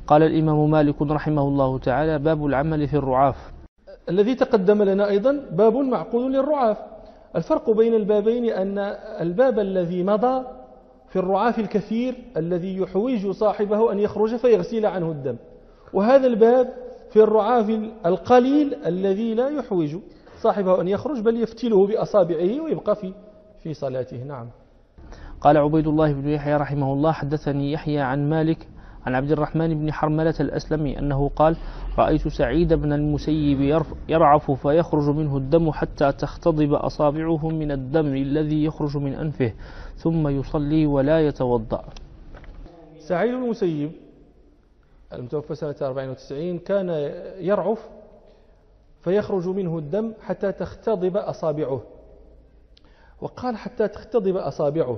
قال الإمام مالك رحمه الله تعالى: باب العمل في الرعاف. الذي تقدم لنا أيضا باب معقود للرعاف. الفرق بين البابين أن الباب الذي مضى في الرعاف الكثير الذي يحوج صاحبه أن يخرج فيغسل عنه الدم، وهذا الباب في الرعاف القليل الذي لا يحوج صاحبه أن يخرج بل يفتله بأصابعه ويبقى في صلاته. نعم. قال عبيد الله بن يحيى رحمه الله: حدثني يحيى عن مالك عن عبد الرحمن بن حرملة الأسلمي أنه قال: رأيت سعيد بن المسيب يرعف فيخرج منه الدم حتى تختضب أصابعه من الدم الذي يخرج من أنفه ثم يصلي ولا يتوضأ. سعيد بن المسيب المتوفى سنة 94 كان يرعف فيخرج منه الدم حتى تختضب أصابعه، وقال حتى تختضب أصابعه،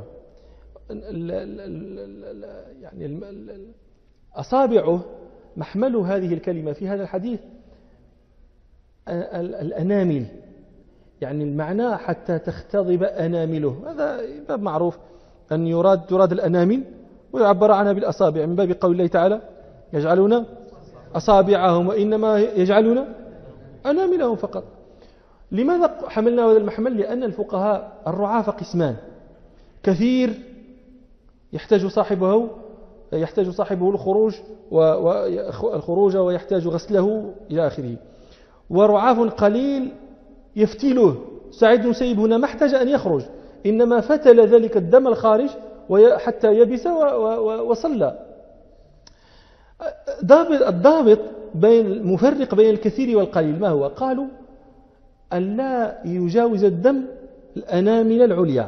يعني أصابعه محمل هذه الكلمة في هذا الحديث الأنامل، يعني المعنى حتى تختضب أنامله. هذا باب معروف أن تراد الأنامل ويعبر عنها بالأصابع من باب قول الله تعالى: يجعلون أصابعهم وإنما يجعلون أناملهم فقط. لماذا حملنا هذا المحمل؟ لأن الفقهاء الرعاف قسمان: كثير يحتاج صاحبه الخروج ويحتاج غسله إلى آخره، ورعاف قليل يفتله. سعيد بن المسيب هنا ما احتاج أن يخرج، إنما فتل ذلك الدم الخارج حتى يبس وصلى. الضابط بين المفرق بين الكثير والقليل ما هو؟ قالوا أن لا يجاوز الدم الأنامل العليا،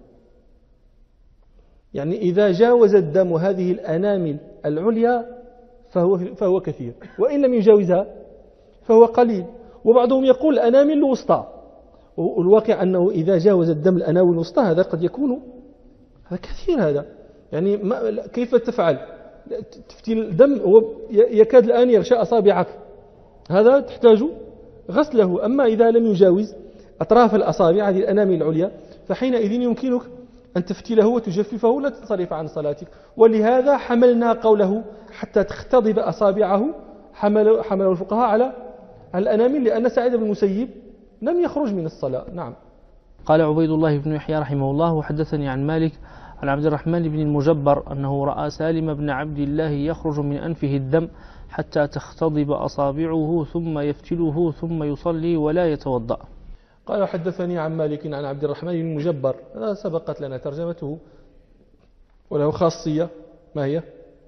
يعني إذا جاوز الدم هذه الأنامل العليا فهو كثير، وإن لم يجاوزها فهو قليل. وبعضهم يقول الأنامل الوسطى، والواقع أنه إذا جاوز الدم الأنامل الوسطى هذا قد يكون هذا كثير. هذا يعني كيف تفعل؟ تفتي الدم يكاد الآن يغشى أصابعك، هذا تحتاج غسله. أما إذا لم يجاوز أطراف الأصابع هذه الأنامل العليا فحينئذ يمكنك أن تفتله وتجففه ولا تنصرف عن صلاتك. ولهذا حملنا قوله حتى تختضب أصابعه، حمله الفقهاء على الأنامل، لأن سعيد بن المسيب لم يخرج من الصلاة. نعم. قال عبيد الله بن يحيى رحمه الله: وحدثني عن مالك عن عبد الرحمن بن المجبر أنه رأى سالم بن عبد الله يخرج من أنفه الدم حتى تختضب أصابعه ثم يفتله ثم يصلي ولا يتوضأ. قال: حدثني عن مالك عن عبد الرحمن بن المجبر، هذا سبقت لنا ترجمته وله خاصية، ما هي؟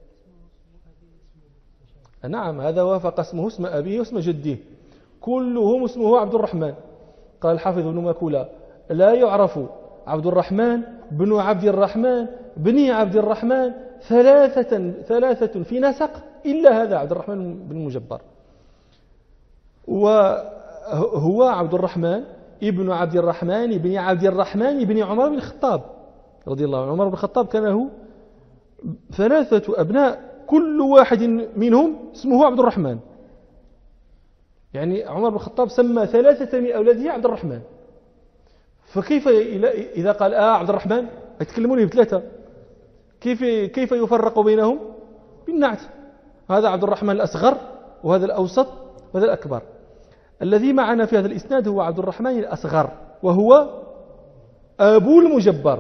نعم، هذا وافق اسمه اسم أبيه واسم جده، كلهم اسمه عبد الرحمن. قال الحافظ ابن مكولة: لا يعرف عبد الرحمن بن عبد الرحمن بن عبد الرحمن ثلاثة في نسق إلا هذا عبد الرحمن بن المجبر، وهو عبد الرحمن ابن عبد الرحمن بن عبد الرحمن بن عمر بن الخطاب رضي الله عنه. عمر بن الخطاب كان له 3 أبناء كل واحد منهم اسمه عبد الرحمن، يعني عمر بن الخطاب سمى 3 من أولاده عبد الرحمن. فكيف إذا قال عبد الرحمن يتكلمون ب3، كيف يفرق بينهم؟ بالنعت. هذا عبد الرحمن الأصغر وهذا الأوسط وهذا الأكبر. الذي معنا في هذا الإسناد هو عبد الرحمن الأصغر، وهو أبو المجبر.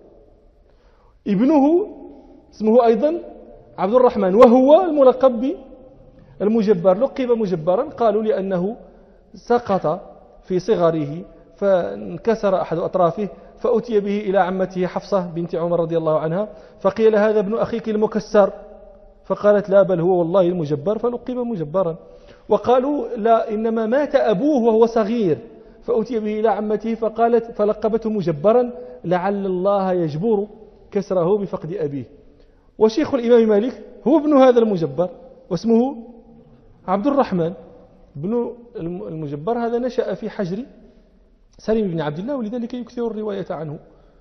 ابنه اسمه أيضا عبد الرحمن وهو الملقب بالمجبر. لقب مجبرا قالوا لأنه سقط في صغره فانكسر أحد أطرافه، فأتي به إلى عمته حفصة بنت عمر رضي الله عنها، فقيل: هذا ابن أخيك المكسر، فقالت: لا، بل هو والله المجبر، فلقب مجبرا. وقالوا: لا، إنما مات أبوه وهو صغير، فأتي به إلى عمته فلقبته مجبرا لعل الله يجبر كسره بفقد أبيه. وشيخ الإمام مالك هو ابن هذا المجبر واسمه عبد الرحمن بن المجبر. هذا نشأ في حجر سالم بن عبد الله، ولذلك يكثر الرواية عنه.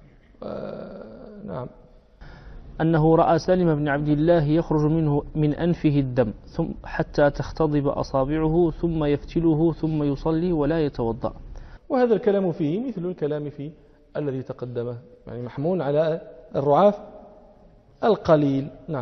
نعم. أنه رأى سالم بن عبد الله يخرج منه من أنفه الدم حتى تختضب أصابعه ثم يفتله ثم يصلي ولا يتوضأ. وهذا الكلام فيه مثل الكلام في الذي تقدمه، يعني محمول على الرعاف القليل. نعم.